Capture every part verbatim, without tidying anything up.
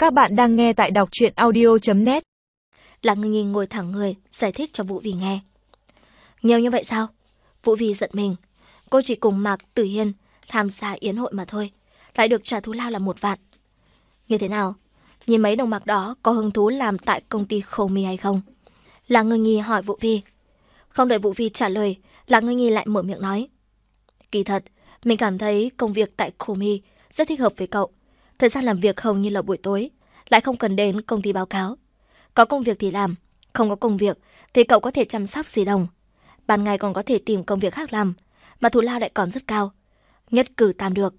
Các bạn đang nghe tại đọc truyện audio chấm net. Lạc Ngưng Nhi ngồi thẳng người, giải thích cho Vũ Vi nghe. Nhiều như vậy sao? Vũ Vi giận mình. Cô chỉ cùng Mạc Tử Hiên tham gia yến hội mà thôi, lại được trả thù lao là một vạn. Như thế nào? Nhìn mấy đồng bạc đó có hứng thú làm tại công ty Khâu Mi hay không? Lạc Ngưng Nhi hỏi Vũ Vi. Không đợi Vũ Vi trả lời, Lạc Ngưng Nhi lại mở miệng nói. Kỳ thật, mình cảm thấy công việc tại Khâu Mi rất thích hợp với cậu. Thời gian làm việc hầu như là buổi tối, lại không cần đến công ty báo cáo. Có công việc thì làm, không có công việc thì cậu có thể chăm sóc dì Đồng. Ban ngày còn có thể tìm công việc khác làm, mà thù lao lại còn rất cao. Nhất cử tam được.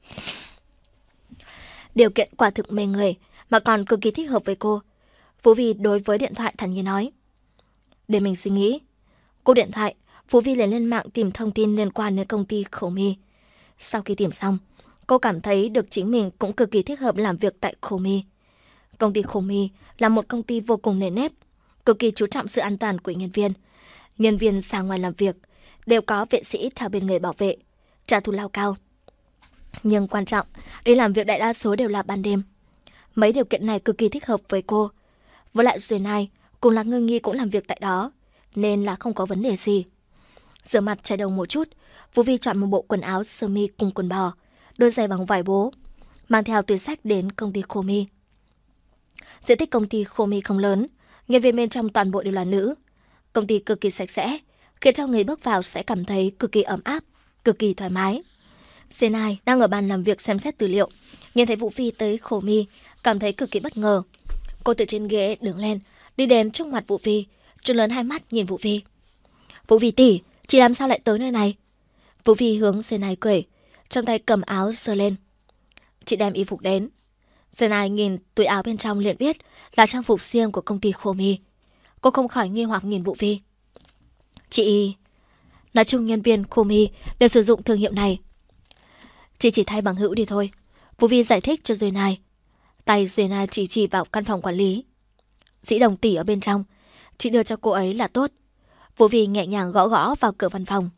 Điều kiện quả thực mê người, mà còn cực kỳ thích hợp với cô. Vũ Vi đối với điện thoại thản nhiên nói. Để mình suy nghĩ. Cô điện thoại, Vũ Vi liền lên mạng tìm thông tin liên quan đến công ty Khâu Mi. Sau khi tìm xong, cô cảm thấy được chính mình cũng cực kỳ thích hợp làm việc tại Khâu Mi. Công ty Khâu Mi là một công ty vô cùng nề nếp, cực kỳ chú trọng sự an toàn của nhân viên. Nhân viên ra ngoài làm việc đều có vệ sĩ theo bên người bảo vệ, trả thù lao cao. Nhưng quan trọng, đi làm việc đại đa số đều là ban đêm. Mấy điều kiện này cực kỳ thích hợp với cô. Với lại Duyên Ai cùng Lạc Ngưng Nhi cũng làm việc tại đó, nên là không có vấn đề gì. Rửa mặt chải đầu một chút, Vũ Vi chọn một bộ quần áo sơ mi cùng quần bò, đôi giày bằng vải bố, mang theo túi xách đến công ty Khâu Mi. Diện tích công ty Khâu Mi không lớn, nhân viên bên trong toàn bộ đều là nữ. Công ty cực kỳ sạch sẽ, khiến cho người bước vào sẽ cảm thấy cực kỳ ấm áp, cực kỳ thoải mái. Duyên Ai đang ở bàn làm việc xem xét tư liệu, nhìn thấy Vũ Vi tới Khâu Mi, cảm thấy cực kỳ bất ngờ. Cô từ trên ghế đứng lên, đi đến trước mặt Vũ Vi, trợn lớn hai mắt nhìn Vũ Vi. Vũ Vi tỷ, chị làm sao lại tới nơi này? Vũ Vi hướng Duyên Ai cười, trong tay cầm áo sờ lên. Chị đem y phục đến. Duyên Ai nhìn túi áo bên trong liền biết là trang phục riêng của công ty Khâu Mi. Cô không khỏi nghi hoặc nhìn Vũ Vi. Chị... Nói chung nhân viên Khâu Mi đều sử dụng thương hiệu này. Chị chỉ thay bằng hữu đi thôi. Vũ Vi giải thích cho Duyên Ai. Tay Duyên Ai chỉ chỉ vào căn phòng quản lý. Dĩ Đồng tỷ ở bên trong, chị đưa cho cô ấy là tốt. Vũ Vi nhẹ nhàng gõ gõ vào cửa văn phòng.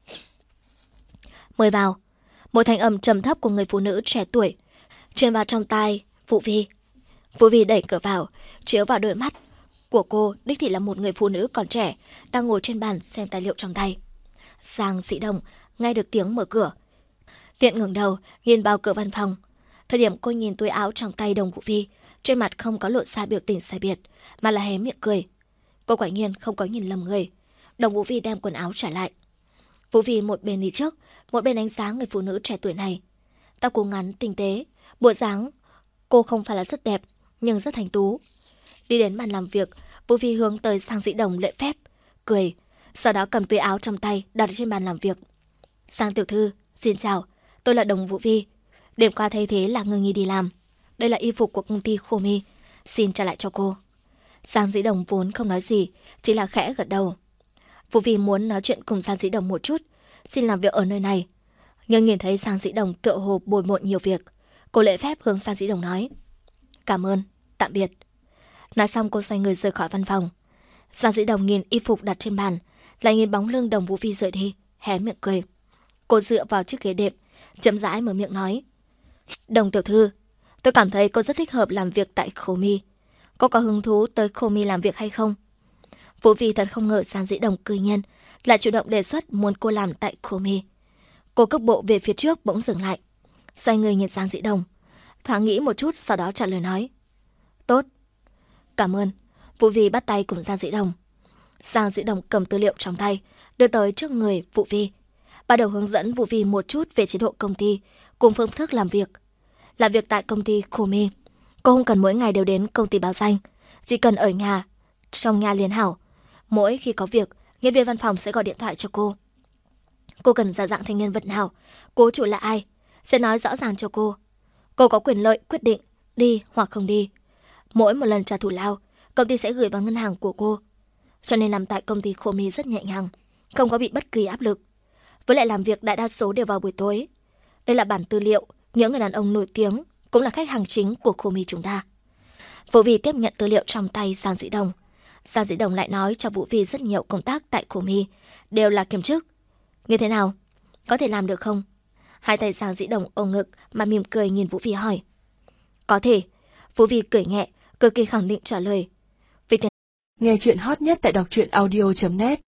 Mời vào. Một thanh âm trầm thấp của người phụ nữ trẻ tuổi truyền vào trong tai Vũ Vi. Vũ Vi đẩy cửa vào, chiếu vào đôi mắt của cô đích thị là một người phụ nữ còn trẻ đang ngồi trên bàn xem tài liệu trong tay. Giang Dĩ Đồng nghe được tiếng mở cửa, tiện ngẩng đầu nhìn vào cửa văn phòng. Thời điểm cô nhìn túi áo trong tay Đồng Vũ Vi, trên mặt không có lộ ra biểu tình sai biệt, mà là hé miệng cười. Cô quả nhiên không có nhìn lầm người. Đồng Vũ Vi đem quần áo trả lại. Vũ Vi một bên đi trước, một bên đánh giá người phụ nữ trẻ tuổi này. Tóc cô ngắn tinh tế, bộ dáng cô không phải là rất đẹp, nhưng rất thành tú. Đi đến bàn làm việc, Vũ Vi hướng tới Giang Dĩ Đồng lễ phép, cười, sau đó cầm túi áo trong tay đặt trên bàn làm việc. Giang tiểu thư, xin chào, tôi là Đồng Vũ Vi. Đêm qua thay thế là Ngưng Nhi đi làm. Đây là y phục của công ty Khâu Mi, xin trả lại cho cô. Giang Dĩ Đồng vốn không nói gì, chỉ là khẽ gật đầu. Vũ Vi muốn nói chuyện cùng Giang Dĩ Đồng một chút, xin làm việc ở nơi này. Nhưng nhìn thấy Giang Dĩ Đồng tựa hồ bồi bộn nhiều việc, cô lễ phép hướng Giang Dĩ Đồng nói. Cảm ơn, tạm biệt. Nói xong cô xoay người rời khỏi văn phòng. Giang Dĩ Đồng nhìn y phục đặt trên bàn, lại nhìn bóng lưng Đồng Vũ Vi rời đi, hé miệng cười. Cô dựa vào chiếc ghế đệm, chậm rãi mở miệng nói. Đồng tiểu thư, tôi cảm thấy cô rất thích hợp làm việc tại Khâu Mi. Cô có hứng thú tới Khâu Mi làm việc hay không? Vũ Vi thật không ngờ Giang Dĩ Đồng cư nhiên lại chủ động đề xuất muốn cô làm tại Khâu Mi. Cô cước bộ về phía trước bỗng dừng lại, xoay người nhìn Giang Dĩ Đồng, thoáng nghĩ một chút sau đó trả lời nói. Tốt. Cảm ơn. Vũ Vi bắt tay cùng Giang Dĩ Đồng. Giang Dĩ Đồng cầm tư liệu trong tay, đưa tới trước người Vũ Vi. Bắt đầu hướng dẫn Vũ Vi một chút về chế độ công ty cùng phương thức làm việc. Làm việc tại công ty Khâu Mi, cô không cần mỗi ngày đều đến công ty báo danh, chỉ cần ở nhà, trong nhà liền hảo. Mỗi khi có việc, nhân viên văn phòng sẽ gọi điện thoại cho cô. Cô cần giả dạng thành nhân vật nào, cố chủ là ai, sẽ nói rõ ràng cho cô. Cô có quyền lợi quyết định đi hoặc không đi. Mỗi một lần trả thù lao, công ty sẽ gửi vào ngân hàng của cô. Cho nên làm tại công ty Khâu Mi rất nhẹ nhàng, không có bị bất kỳ áp lực. Với lại làm việc đại đa số đều vào buổi tối. Đây là bản tư liệu, những người đàn ông nổi tiếng cũng là khách hàng chính của Khâu Mi chúng ta. Vũ Vi tiếp nhận tư liệu trong tay Giang Dĩ Đồng. Giang Dĩ Đồng lại nói cho Vũ Vi rất nhiều công tác tại Khâu Mi đều là kiêm chức. Như thế nào? Có thể làm được không? Hai tay Giang Dĩ Đồng ôm ngực mà mỉm cười nhìn Vũ Vi hỏi. Có thể. Vũ Vi cười nhẹ, cực kỳ khẳng định trả lời. Vì tiền... Nghe chuyện hot nhất tại đọc truyện audio chấm net